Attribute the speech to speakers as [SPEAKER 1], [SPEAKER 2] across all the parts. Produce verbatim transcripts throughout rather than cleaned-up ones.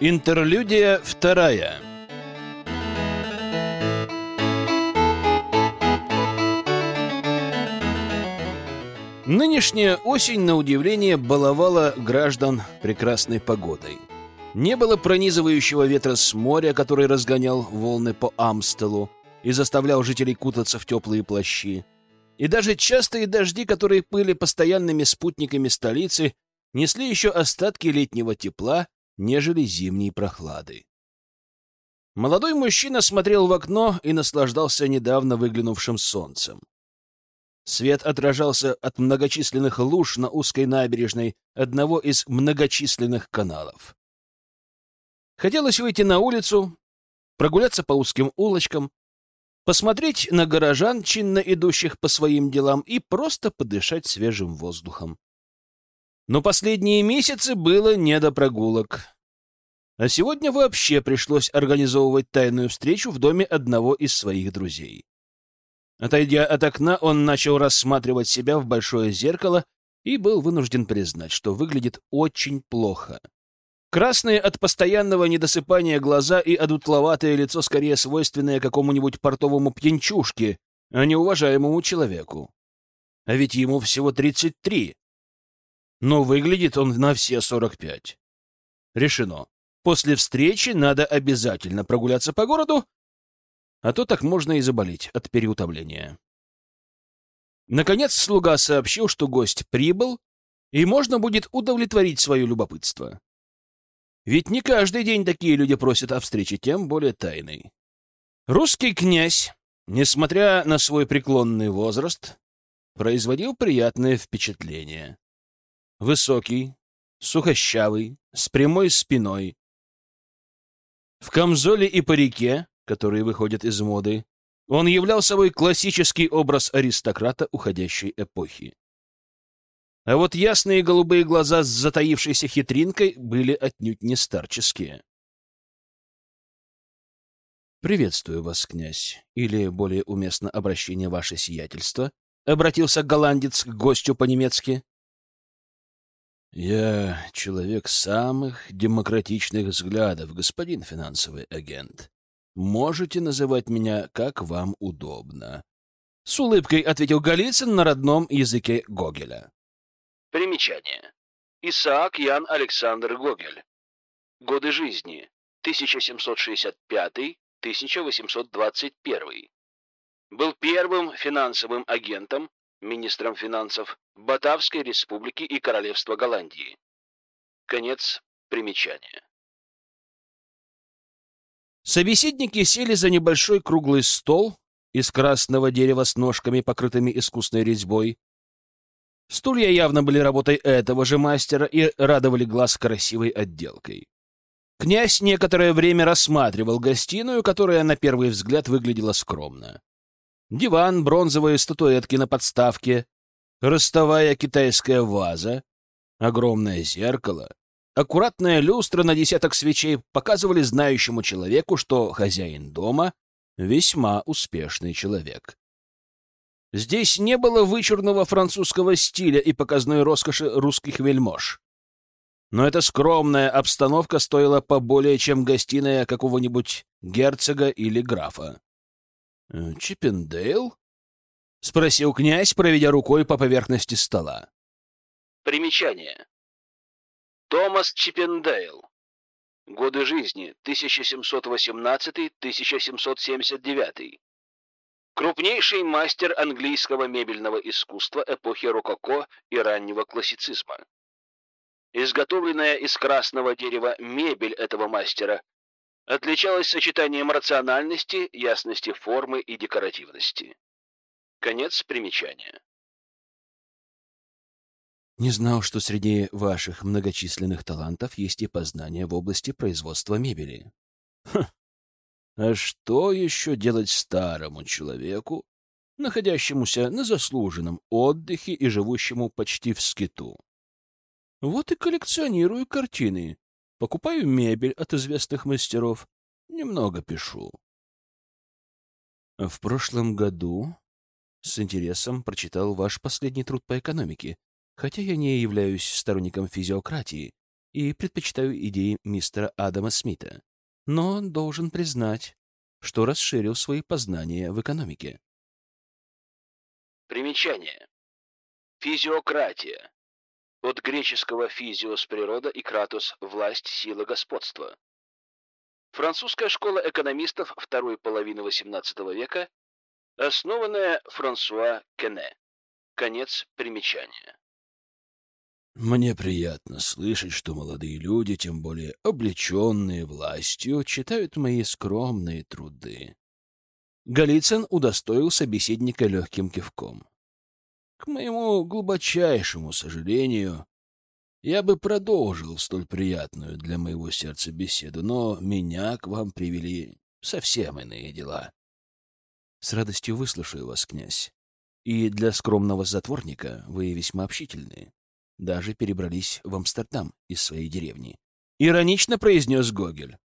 [SPEAKER 1] Интерлюдия вторая. Нынешняя осень, на удивление, баловала граждан прекрасной погодой. Не было пронизывающего ветра с моря, который разгонял волны по Амстелу и заставлял жителей кутаться в теплые плащи. И даже частые дожди, которые были постоянными спутниками столицы, несли еще остатки летнего тепла, нежели зимней прохлады. Молодой мужчина смотрел в окно и наслаждался недавно выглянувшим солнцем. Свет отражался от многочисленных луж на узкой набережной одного из многочисленных каналов. Хотелось выйти на улицу, прогуляться по узким улочкам, посмотреть на горожан, чинно идущих по своим делам, и просто подышать свежим воздухом. Но последние месяцы было не до прогулок. А сегодня вообще пришлось организовывать тайную встречу в доме одного из своих друзей. Отойдя от окна, он начал рассматривать себя в большое зеркало и был вынужден признать, что выглядит очень плохо. Красные от постоянного недосыпания глаза и одутловатое лицо, скорее свойственное какому-нибудь портовому пьянчушке, а не уважаемому человеку. А ведь ему всего тридцать три. Но выглядит он на все сорок пять. Решено. После встречи надо обязательно прогуляться по городу, а то так можно и заболеть от переутомления. Наконец слуга сообщил, что гость прибыл, и можно будет удовлетворить свое любопытство. Ведь не каждый день такие люди просят о встрече, тем более тайной. Русский князь, несмотря на свой преклонный возраст, производил приятное впечатление. Высокий, сухощавый, с прямой спиной. В камзоле и парике, которые выходят из моды, он являл собой классический образ аристократа уходящей эпохи. А вот ясные голубые глаза с затаившейся хитринкой были отнюдь не старческие. «Приветствую вас, князь, или, более уместно, обращение ваше сиятельство», — обратился голландец к гостю по-немецки. «Я человек самых демократичных взглядов, господин финансовый агент. Можете называть меня, как вам удобно», — с улыбкой ответил Голицын на родном языке Гогеля.
[SPEAKER 2] Примечание. Исаак Ян Александр Гогель. Годы жизни тысяча семьсот шестьдесят пятый — тысяча восемьсот двадцать первый. Был первым финансовым агентом, министром финансов Батавской республики и Королевства Голландии. Конец примечания.
[SPEAKER 1] Собеседники сели за небольшой круглый стол из красного дерева с ножками, покрытыми искусной резьбой. Стулья явно были работой этого же мастера и радовали глаз красивой отделкой. Князь некоторое время рассматривал гостиную, которая на первый взгляд выглядела скромно. Диван, бронзовые статуэтки на подставке, ростовая китайская ваза, огромное зеркало, аккуратная люстра на десяток свечей показывали знающему человеку, что хозяин дома — весьма успешный человек. Здесь не было вычурного французского стиля и показной роскоши русских вельмож. Но эта скромная обстановка стоила поболее, чем гостиная какого-нибудь герцога или графа. «Чиппендейл?» — спросил князь, проведя рукой по поверхности стола.
[SPEAKER 2] Примечание. Томас Чиппендейл. Годы жизни тысяча семьсот восемнадцатый — тысяча семьсот семьдесят девятый. Крупнейший мастер английского мебельного искусства эпохи рококо и раннего классицизма. Изготовленная из красного дерева мебель этого мастера отличалась сочетанием рациональности, ясности формы и декоративности. Конец примечания.
[SPEAKER 1] Не знал, что среди ваших многочисленных талантов есть и познания в области производства мебели. Хм. А что еще делать старому человеку, находящемуся на заслуженном отдыхе и живущему почти в скиту? Вот и коллекционирую картины, покупаю мебель от известных мастеров, немного пишу. В прошлом году с интересом прочитал ваш последний труд по экономике, хотя я не являюсь сторонником физиократии, и предпочитаю идеи мистера Адама Смита, но должен признать, что расширил свои познания в экономике.
[SPEAKER 2] Примечание. Физиократия. От греческого «физиос» — природа и «кратос» — власть, сила, господство. Французская школа экономистов второй половины восемнадцатого века, основанная Франсуа Кене. Конец примечания.
[SPEAKER 1] Мне приятно слышать, что молодые люди, тем более облеченные властью, читают мои скромные труды. Голицын удостоил собеседника легким кивком. К моему глубочайшему сожалению, я бы продолжил столь приятную для моего сердца беседу, но меня к вам привели совсем иные дела. С радостью выслушаю вас, князь. И для скромного затворника вы весьма общительны. Даже перебрались в Амстердам из своей деревни. Иронично произнес Гогель.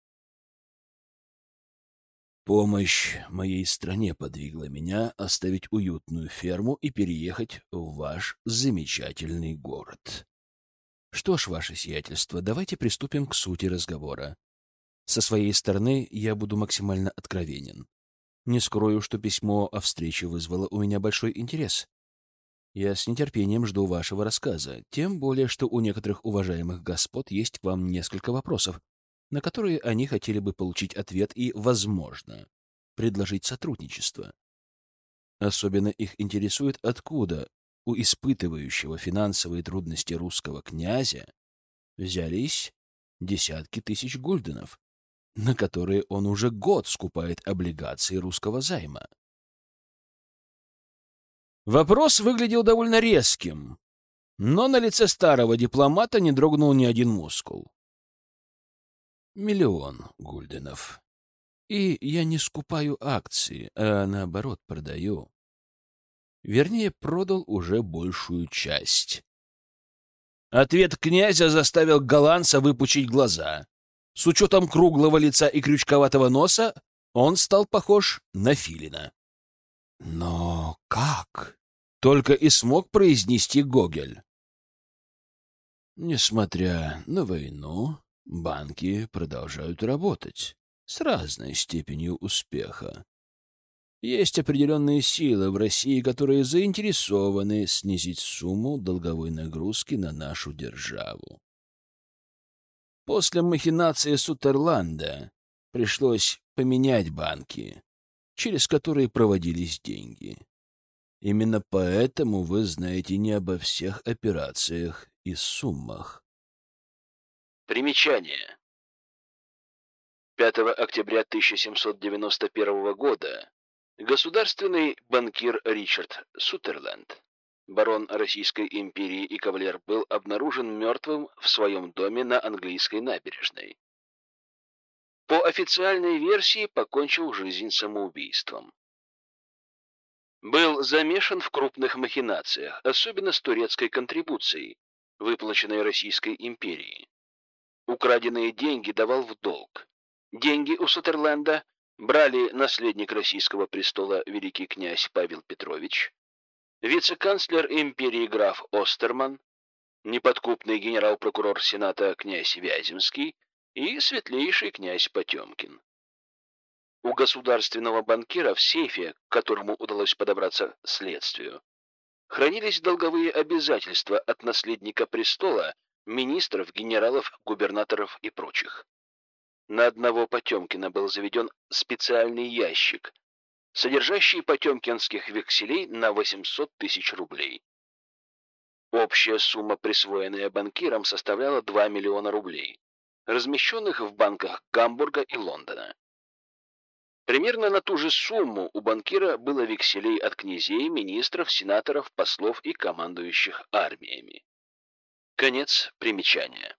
[SPEAKER 1] Помощь моей стране подвигла меня оставить уютную ферму и переехать в ваш замечательный город. Что ж, ваше сиятельство, давайте приступим к сути разговора. Со своей стороны я буду максимально откровенен. Не скрою, что письмо о встрече вызвало у меня большой интерес. Я с нетерпением жду вашего рассказа, тем более, что у некоторых уважаемых господ есть к вам несколько вопросов, на которые они хотели бы получить ответ и, возможно, предложить сотрудничество. Особенно их интересует, откуда у испытывающего финансовые трудности русского князя взялись десятки тысяч гульденов, на которые он уже год скупает облигации русского займа. Вопрос выглядел довольно резким, но на лице старого дипломата не дрогнул ни один мускул. Миллион гульденов. И я не скупаю акции, а наоборот продаю. Вернее, продал уже большую часть. Ответ князя заставил голландца выпучить глаза. С учетом круглого лица и крючковатого носа он стал похож на филина. Но как? Только и смог произнести Гогель. Несмотря на войну, банки продолжают работать с разной степенью успеха. Есть определенные силы в России, которые заинтересованы снизить сумму долговой нагрузки на нашу державу. После махинации Сутерланда пришлось поменять банки, через которые проводились деньги. Именно поэтому вы знаете не обо всех операциях и суммах.
[SPEAKER 2] Примечание. пятого октября тысяча семьсот девяносто первого года государственный банкир Ричард Сутерленд, барон Российской империи и кавалер, был обнаружен мертвым в своем доме на английской набережной. По официальной версии, покончил жизнь самоубийством. Был замешан в крупных махинациях, особенно с турецкой контрибуцией, выплаченной Российской империей. Украденные деньги давал в долг. Деньги у Сутерленда брали наследник российского престола великий князь Павел Петрович, вице-канцлер империи граф Остерман, неподкупный генерал-прокурор Сената князь Вяземский и светлейший князь Потемкин. У государственного банкира в сейфе, к которому удалось подобраться следствию, хранились долговые обязательства от наследника престола, министров, генералов, губернаторов и прочих. На одного Потемкина был заведен специальный ящик, содержащий потемкинских векселей на восемьсот тысяч рублей. Общая сумма, присвоенная банкирам, составляла два миллиона рублей, размещенных в банках Гамбурга и Лондона. Примерно на ту же сумму у банкира было векселей от князей, министров, сенаторов, послов и командующих армиями. Конец примечания.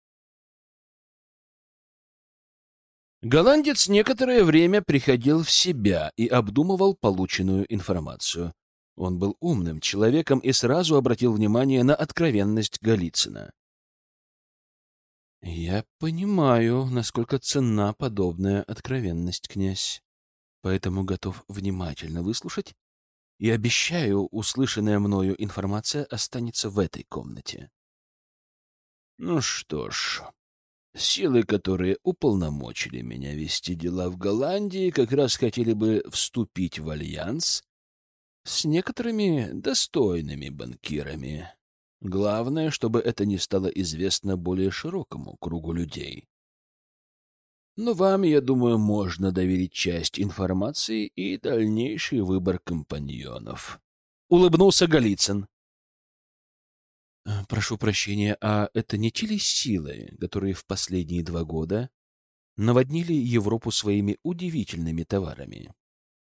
[SPEAKER 1] Голландец некоторое время приходил в себя и обдумывал полученную информацию. Он был умным человеком и сразу обратил внимание на откровенность Голицына. «Я понимаю, насколько ценна подобная откровенность, князь, поэтому готов внимательно выслушать и обещаю, услышанная мною информация останется в этой комнате». Ну что ж, силы, которые уполномочили меня вести дела в Голландии, как раз хотели бы вступить в альянс с некоторыми достойными банкирами. Главное, чтобы это не стало известно более широкому кругу людей. Но вам, я думаю, можно доверить часть информации и дальнейший выбор компаньонов. Улыбнулся Голицын. Прошу прощения, а это не те ли силы, которые в последние два года наводнили Европу своими удивительными товарами?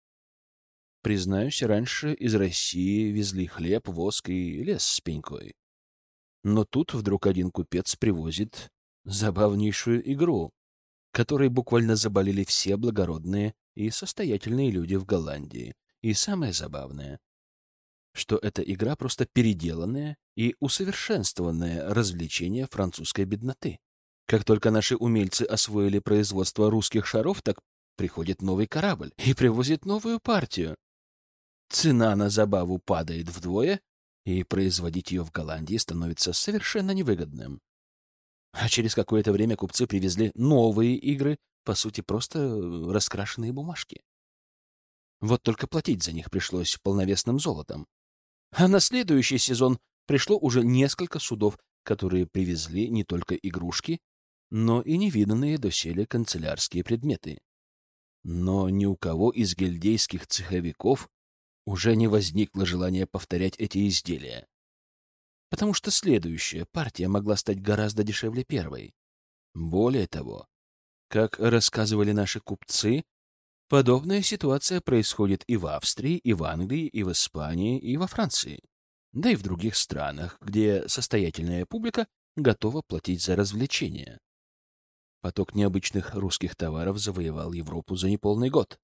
[SPEAKER 1] Признаюсь, раньше из России везли хлеб, воск и лес с пенькой. Но тут вдруг один купец привозит забавнейшую игру, которой буквально заболели все благородные и состоятельные люди в Голландии. И самое забавное, что эта игра просто переделанное и усовершенствованное развлечение французской бедноты. Как только наши умельцы освоили производство русских шаров, так приходит новый корабль и привозит новую партию. Цена на забаву падает вдвое, и производить ее в Голландии становится совершенно невыгодным. А через какое-то время купцы привезли новые игры, по сути, просто раскрашенные бумажки. Вот только платить за них пришлось полновесным золотом. А на следующий сезон пришло уже несколько судов, которые привезли не только игрушки, но и невиданные доселе канцелярские предметы. Но ни у кого из гильдейских цеховиков уже не возникло желания повторять эти изделия, потому что следующая партия могла стать гораздо дешевле первой. Более того, как рассказывали наши купцы, подобная ситуация происходит и в Австрии, и в Англии, и в Испании, и во Франции, да и в других странах, где состоятельная публика готова платить за развлечения. Поток необычных русских товаров завоевал Европу за неполный год.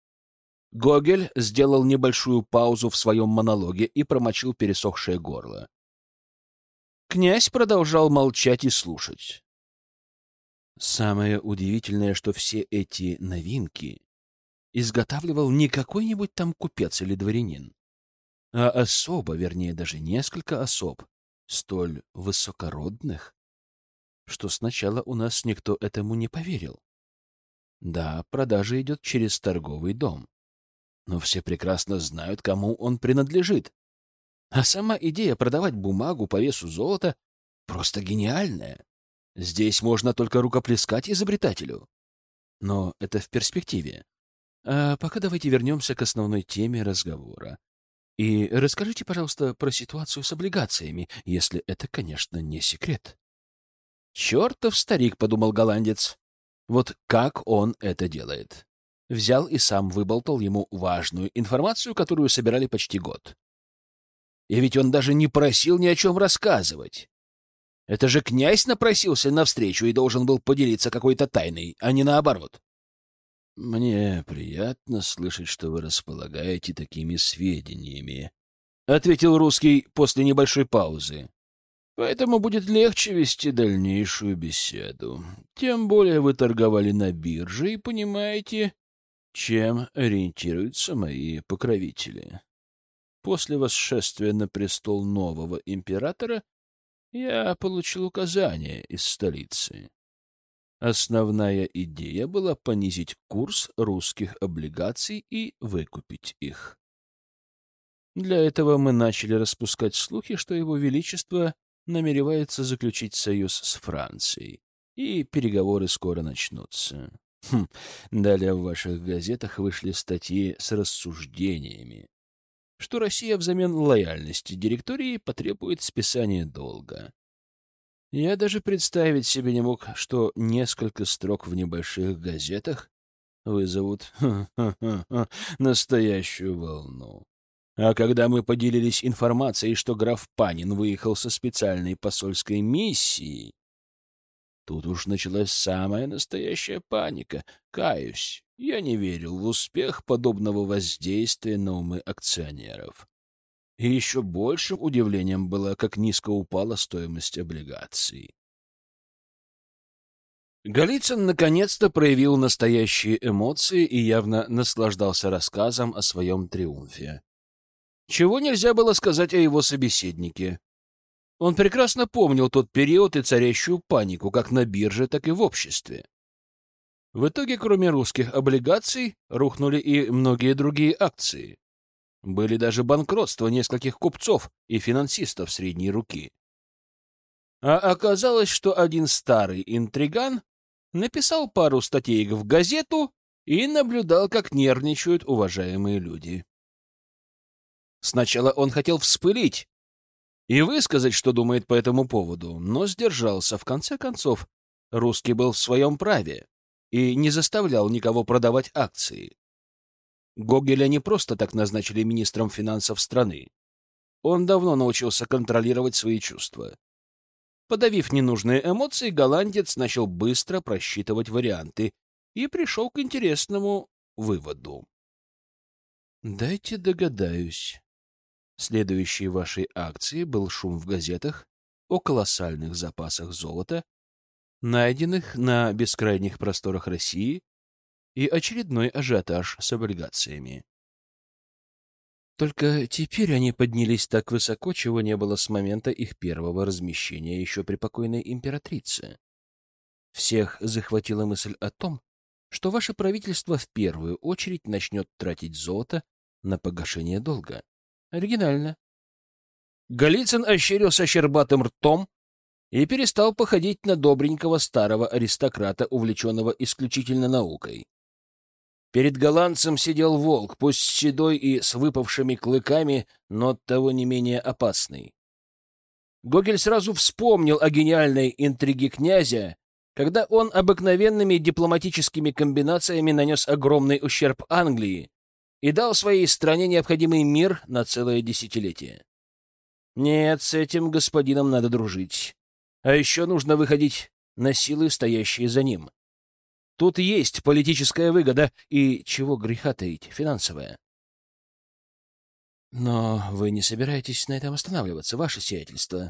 [SPEAKER 1] Гогель сделал небольшую паузу в своем монологе и промочил пересохшее горло. Князь продолжал молчать и слушать. Самое удивительное, что все эти новинки изготавливал не какой-нибудь там купец или дворянин, а особо, вернее, даже несколько особ, столь высокородных, что сначала у нас никто этому не поверил. Да, продажа идет через торговый дом, но все прекрасно знают, кому он принадлежит. А сама идея продавать бумагу по весу золота просто гениальная. Здесь можно только рукоплескать изобретателю. Но это в перспективе. А пока давайте вернемся к основной теме разговора. И расскажите, пожалуйста, про ситуацию с облигациями, если это, конечно, не секрет. «Чертов старик», — подумал голландец. Вот как он это делает? Взял и сам выболтал ему важную информацию, которую собирали почти год. И ведь он даже не просил ни о чем рассказывать. Это же князь напросился навстречу и должен был поделиться какой-то тайной, а не наоборот. «Мне приятно слышать, что вы располагаете такими сведениями», — ответил русский после небольшой паузы. «Поэтому будет легче вести дальнейшую беседу. Тем более вы торговали на бирже и понимаете, чем ориентируются мои покровители. После восшествия на престол нового императора я получил указание из столицы. Основная идея была понизить курс русских облигаций и выкупить их. Для этого мы начали распускать слухи, что Его Величество намеревается заключить союз с Францией, и переговоры скоро начнутся. Хм. Далее в ваших газетах вышли статьи с рассуждениями, что Россия взамен лояльности директории потребует списания долга. Я даже представить себе не мог, что несколько строк в небольших газетах вызовут настоящую волну. А когда мы поделились информацией, что граф Панин выехал со специальной посольской миссией, тут уж началась самая настоящая паника. Каюсь, я не верил в успех подобного воздействия на умы акционеров. И еще большим удивлением было, как низко упала стоимость облигаций. Голицын наконец-то проявил настоящие эмоции и явно наслаждался рассказом о своем триумфе. Чего нельзя было сказать о его собеседнике. Он прекрасно помнил тот период и царящую панику как на бирже, так и в обществе. В итоге, кроме русских облигаций, рухнули и многие другие акции. Были даже банкротства нескольких купцов и финансистов средней руки. А оказалось, что один старый интриган написал пару статей в газету и наблюдал, как нервничают уважаемые люди. Сначала он хотел вспылить и высказать, что думает по этому поводу, но сдержался. В конце концов, русский был в своем праве и не заставлял никого продавать акции. Гогеля не просто так назначили министром финансов страны. Он давно научился контролировать свои чувства. Подавив ненужные эмоции, голландец начал быстро просчитывать варианты и пришел к интересному выводу. «Дайте догадаюсь. Следующей вашей акцией был шум в газетах о колоссальных запасах золота, найденных на бескрайних просторах России, и очередной ажиотаж с облигациями. Только теперь они поднялись так высоко, чего не было с момента их первого размещения еще при покойной императрице. Всех захватила мысль о том, что ваше правительство в первую очередь начнет тратить золото на погашение долга. Оригинально. Голицын ощерился щербатым ртом и перестал походить на добренького старого аристократа, увлеченного исключительно наукой. Перед голландцем сидел волк, пусть седой и с выпавшими клыками, но оттого не менее опасный. Гогель сразу вспомнил о гениальной интриге князя, когда он обыкновенными дипломатическими комбинациями нанес огромный ущерб Англии и дал своей стране необходимый мир на целое десятилетие. Нет, с этим господином надо дружить. А еще нужно выходить на силы, стоящие за ним. Тут есть политическая выгода и, чего греха таить, финансовая. Но вы не собираетесь на этом останавливаться, ваше сиятельство?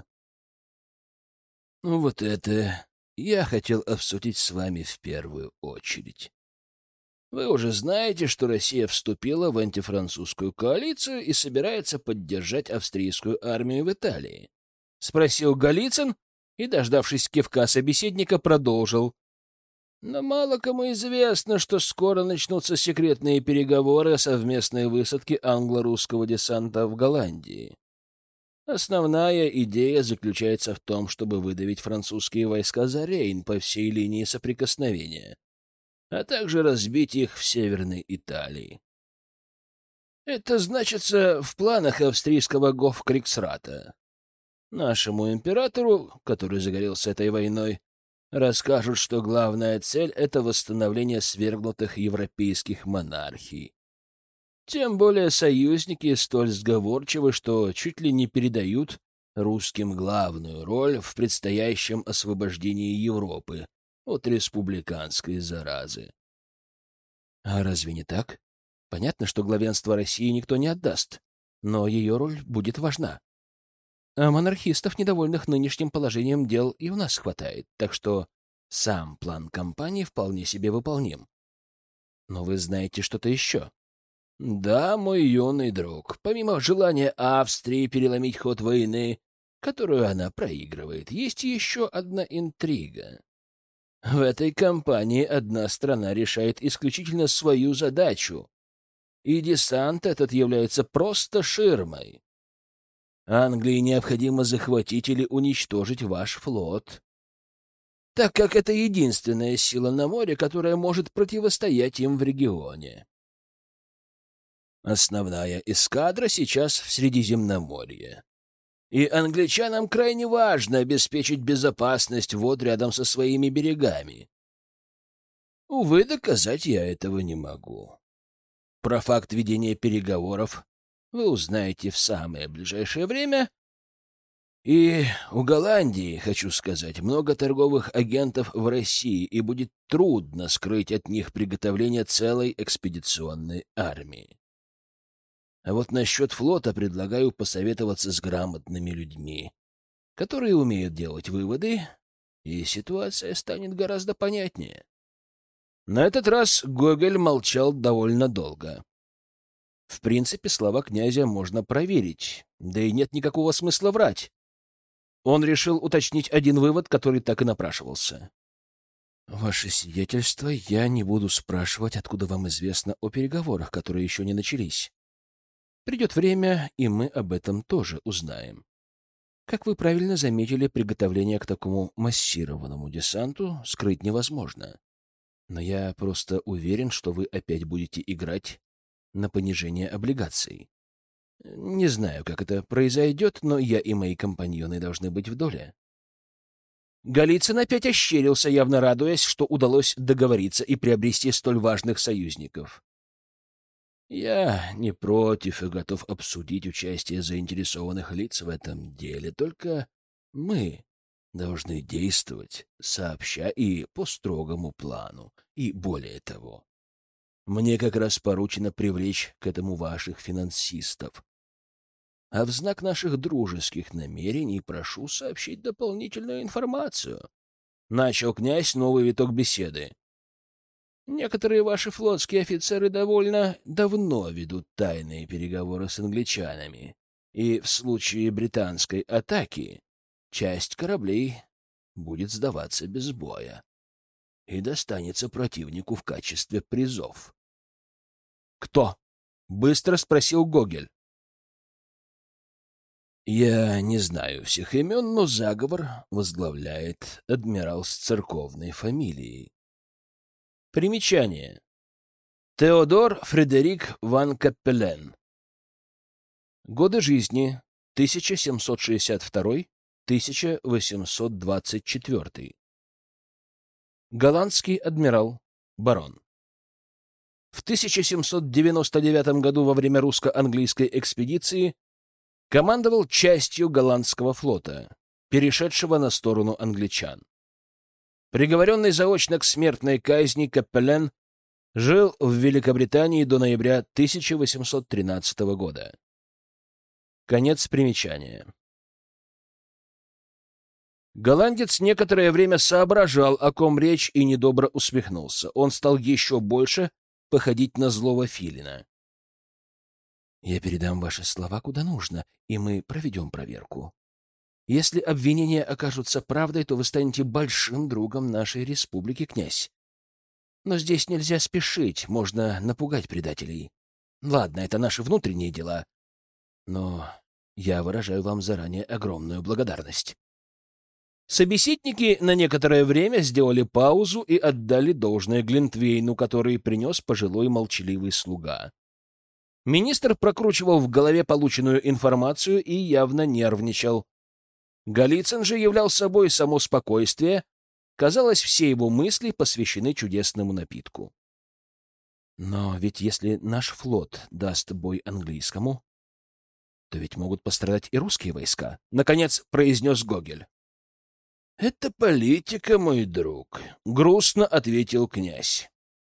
[SPEAKER 1] Ну вот это я хотел обсудить с вами в первую очередь. Вы уже знаете, что Россия вступила в антифранцузскую коалицию и собирается поддержать австрийскую армию в Италии? Спросил Голицын и, дождавшись кивка собеседника, продолжил. Но мало кому известно, что скоро начнутся секретные переговоры о совместной высадке англо-русского десанта в Голландии. Основная идея заключается в том, чтобы выдавить французские войска за Рейн по всей линии соприкосновения, а также разбить их в Северной Италии. Это значится в планах австрийского гофкриксрата. Нашему императору, который загорелся этой войной, расскажут, что главная цель — это восстановление свергнутых европейских монархий. Тем более союзники столь сговорчивы, что чуть ли не передают русским главную роль в предстоящем освобождении Европы от республиканской заразы. А разве не так? Понятно, что главенство России никто не отдаст, но ее роль будет важна. А монархистов, недовольных нынешним положением дел, и у нас хватает, так что сам план кампании вполне себе выполним. Но вы знаете что-то еще? Да, мой юный друг, помимо желания Австрии переломить ход войны, которую она проигрывает, есть еще одна интрига. В этой кампании одна страна решает исключительно свою задачу, и десант этот является просто ширмой. Англии необходимо захватить или уничтожить ваш флот, так как это единственная сила на море, которая может противостоять им в регионе. Основная эскадра сейчас в Средиземноморье, и англичанам крайне важно обеспечить безопасность вод рядом со своими берегами. Увы, доказать я этого не могу. Про факт ведения переговоров вы узнаете в самое ближайшее время. И у Голландии, хочу сказать, много торговых агентов в России, и будет трудно скрыть от них приготовление целой экспедиционной армии. А вот насчет флота предлагаю посоветоваться с грамотными людьми, которые умеют делать выводы, и ситуация станет гораздо понятнее. На этот раз Гогель молчал довольно долго. В принципе, слова князя можно проверить, да и нет никакого смысла врать. Он решил уточнить один вывод, который так и напрашивался. «Ваше сиятельство, я не буду спрашивать, откуда вам известно о переговорах, которые еще не начались. Придет время, и мы об этом тоже узнаем. Как вы правильно заметили, приготовление к такому массированному десанту скрыть невозможно. Но я просто уверен, что вы опять будете играть на понижение облигаций. Не знаю, как это произойдет, но я и мои компаньоны должны быть в доле». Голицын опять ощерился, явно радуясь, что удалось договориться и приобрести столь важных союзников. «Я не против и готов обсудить участие заинтересованных лиц в этом деле, только мы должны действовать сообща и по строгому плану. И более того, мне как раз поручено привлечь к этому ваших финансистов. А в знак наших дружеских намерений прошу сообщить дополнительную информацию». Начал князь новый виток беседы. «Некоторые ваши флотские офицеры довольно давно ведут тайные переговоры с англичанами, и в случае британской атаки часть кораблей будет сдаваться без боя и достанется противнику в качестве призов». «Кто?» — быстро спросил Гогель. «Я не знаю всех имен, но заговор возглавляет адмирал с церковной фамилией». Примечание. Теодор Фредерик ван Каппелен. Годы жизни тысяча семьсот шестьдесят второй — тысяча восемьсот двадцать четвёртый. Голландский адмирал, барон. В тысяча семьсот девяносто девятом году во время русско-английской экспедиции командовал частью голландского флота, перешедшего на сторону англичан. Приговоренный заочно к смертной казни, Каппелен жил в Великобритании до ноября тысяча восемьсот тринадцатого года. Конец примечания. Голландец некоторое время соображал, о ком речь, и недобро усмехнулся. Он стал еще больше походить на злого филина. «Я передам ваши слова куда нужно, и мы проведем проверку. Если обвинения окажутся правдой, то вы станете большим другом нашей республики, князь. Но здесь нельзя спешить, можно напугать предателей. Ладно, это наши внутренние дела, но я выражаю вам заранее огромную благодарность». Собеседники на некоторое время сделали паузу и отдали должное Глинтвейну, который принес пожилой молчаливый слуга. Министр прокручивал в голове полученную информацию и явно нервничал. Голицын же являл собой само спокойствие. Казалось, все его мысли посвящены чудесному напитку. «Но ведь если наш флот даст бой английскому, то ведь могут пострадать и русские войска», — наконец произнес Гогель. «Это политика, мой друг», — грустно ответил князь.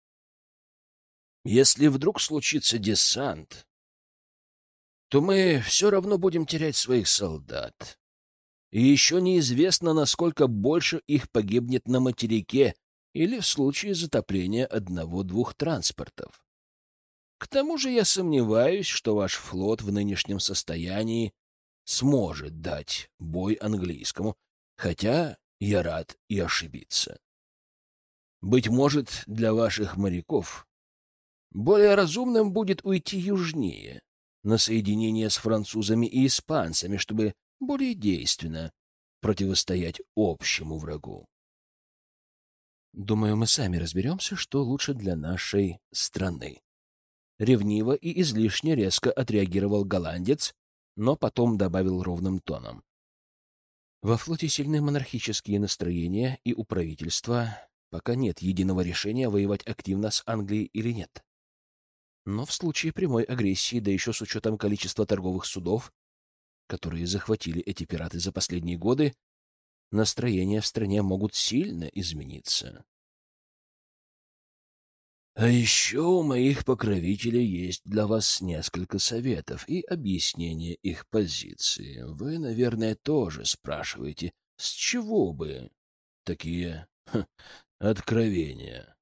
[SPEAKER 1] «Если вдруг случится десант, то мы все равно будем терять своих солдат. И еще неизвестно, насколько больше их погибнет на материке или в случае затопления одного-двух транспортов. К тому же я сомневаюсь, что ваш флот в нынешнем состоянии сможет дать бой английскому, хотя я рад и ошибиться. Быть может, для ваших моряков более разумным будет уйти южнее, на соединение с французами и испанцами, чтобы более действенно противостоять общему врагу. Думаю, мы сами разберемся, что лучше для нашей страны. Ревниво и излишне резко отреагировал голландец, но потом добавил ровным тоном. Во флоте сильны монархические настроения, и у правительства пока нет единого решения, воевать активно с Англией или нет. Но в случае прямой агрессии, да еще с учетом количества торговых судов, которые захватили эти пираты за последние годы, настроения в стране могут сильно измениться. А еще у моих покровителей есть для вас несколько советов и объяснение их позиции. Вы, наверное, тоже спрашиваете, с чего бы такие ха, откровения?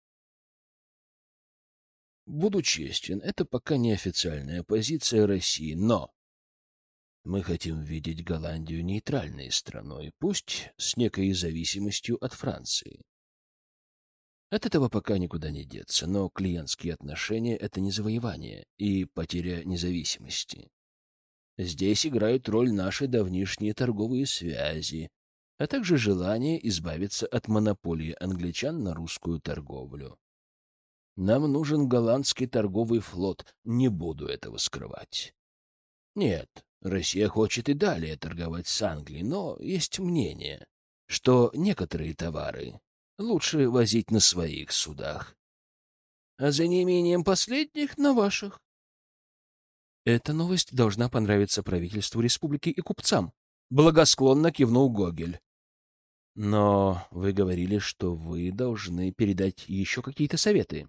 [SPEAKER 1] Буду честен, это пока не официальная позиция России, но Мы хотим видеть Голландию нейтральной страной, пусть с некой зависимостью от Франции. От этого пока никуда не деться, но клиентские отношения — это не завоевание и потеря независимости. Здесь играют роль наши давнишние торговые связи, а также желание избавиться от монополии англичан на русскую торговлю. Нам нужен голландский торговый флот, не буду этого скрывать. Нет, Россия хочет и далее торговать с Англией, но есть мнение, что некоторые товары лучше возить на своих судах, а за неимением последних — на ваших. Эта новость должна понравиться правительству республики и купцам. Благосклонно кивнул Гогель. Но вы говорили, что вы должны передать еще какие-то советы.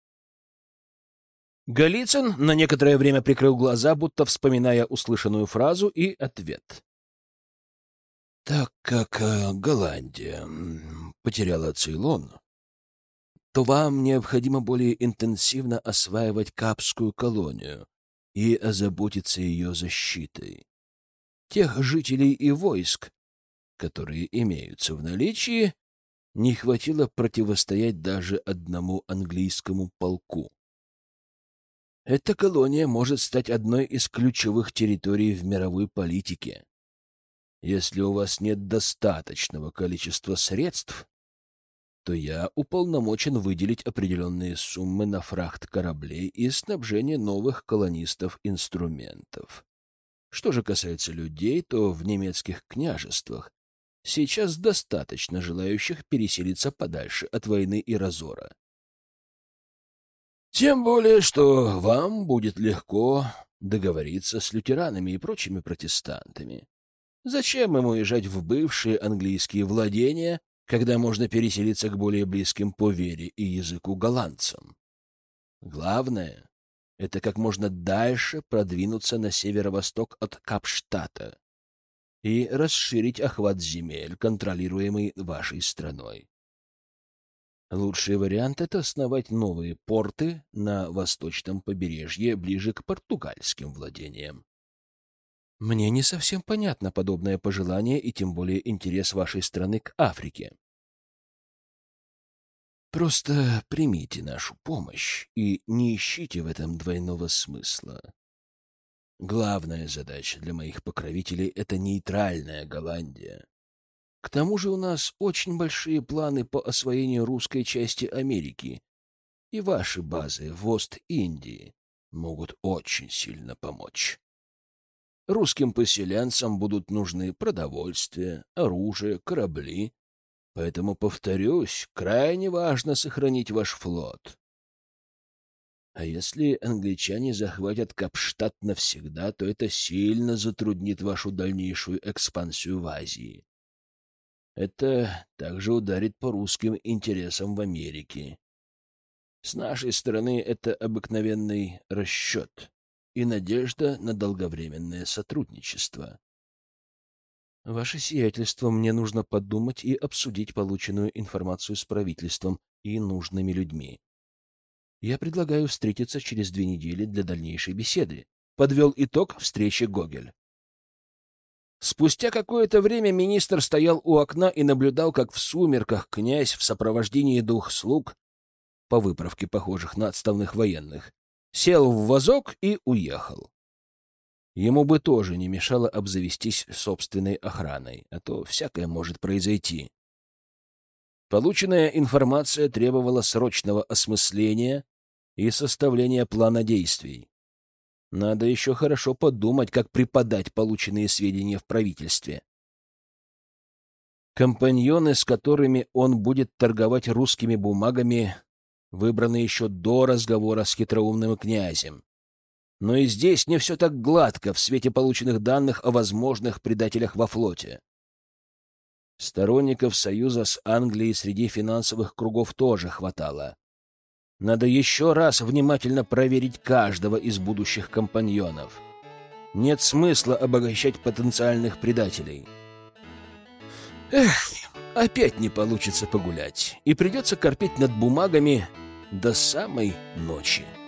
[SPEAKER 1] Голицын на некоторое время прикрыл глаза, будто вспоминая услышанную фразу и ответ. Так как э, Голландия потеряла Цейлон, то вам необходимо более интенсивно осваивать Капскую колонию и озаботиться ее защитой. Тех жителей и войск, которые имеются в наличии, не хватило противостоять даже одному английскому полку. Эта колония может стать одной из ключевых территорий в мировой политике. Если у вас нет достаточного количества средств, то я уполномочен выделить определенные суммы на фрахт кораблей и снабжение новых колонистов инструментов. Что же касается людей, то в немецких княжествах сейчас достаточно желающих переселиться подальше от войны и разора. Тем более, что вам будет легко договориться с лютеранами и прочими протестантами. Зачем им уезжать в бывшие английские владения, когда можно переселиться к более близким по вере и языку голландцам? Главное — это как можно дальше продвинуться на северо-восток от Капштадта и расширить охват земель, контролируемый вашей страной. Лучший вариант — это основать новые порты на восточном побережье, ближе к португальским владениям. Мне не совсем понятно подобное пожелание и тем более интерес вашей страны к Африке. Просто примите нашу помощь и не ищите в этом двойного смысла. Главная задача для моих покровителей — это нейтральная Голландия. К тому же у нас очень большие планы по освоению русской части Америки, и ваши базы в Ост-Индии могут очень сильно помочь. Русским поселенцам будут нужны продовольствие, оружие, корабли, поэтому, повторюсь, крайне важно сохранить ваш флот. А если англичане захватят Капштадт навсегда, то это сильно затруднит вашу дальнейшую экспансию в Азии. Это также ударит по русским интересам в Америке. С нашей стороны это обыкновенный расчет и надежда на долговременное сотрудничество. Ваше сиятельство, мне нужно подумать и обсудить полученную информацию с правительством и нужными людьми. Я предлагаю встретиться через две недели для дальнейшей беседы. Подвел итог встречи Гогель. Спустя какое-то время министр стоял у окна и наблюдал, как в сумерках князь в сопровождении двух слуг, по выправке похожих на отставных военных, сел в вазок и уехал. Ему бы тоже не мешало обзавестись собственной охраной, а то всякое может произойти. Полученная информация требовала срочного осмысления и составления плана действий. Надо еще хорошо подумать, как преподать полученные сведения в правительстве. Компаньоны, с которыми он будет торговать русскими бумагами, выбраны еще до разговора с хитроумным князем. Но и здесь не все так гладко в свете полученных данных о возможных предателях во флоте. Сторонников союза с Англией среди финансовых кругов тоже хватало. Надо еще раз внимательно проверить каждого из будущих компаньонов. Нет смысла обогащать потенциальных предателей. Эх, опять не получится погулять, и придется корпеть над бумагами до самой ночи.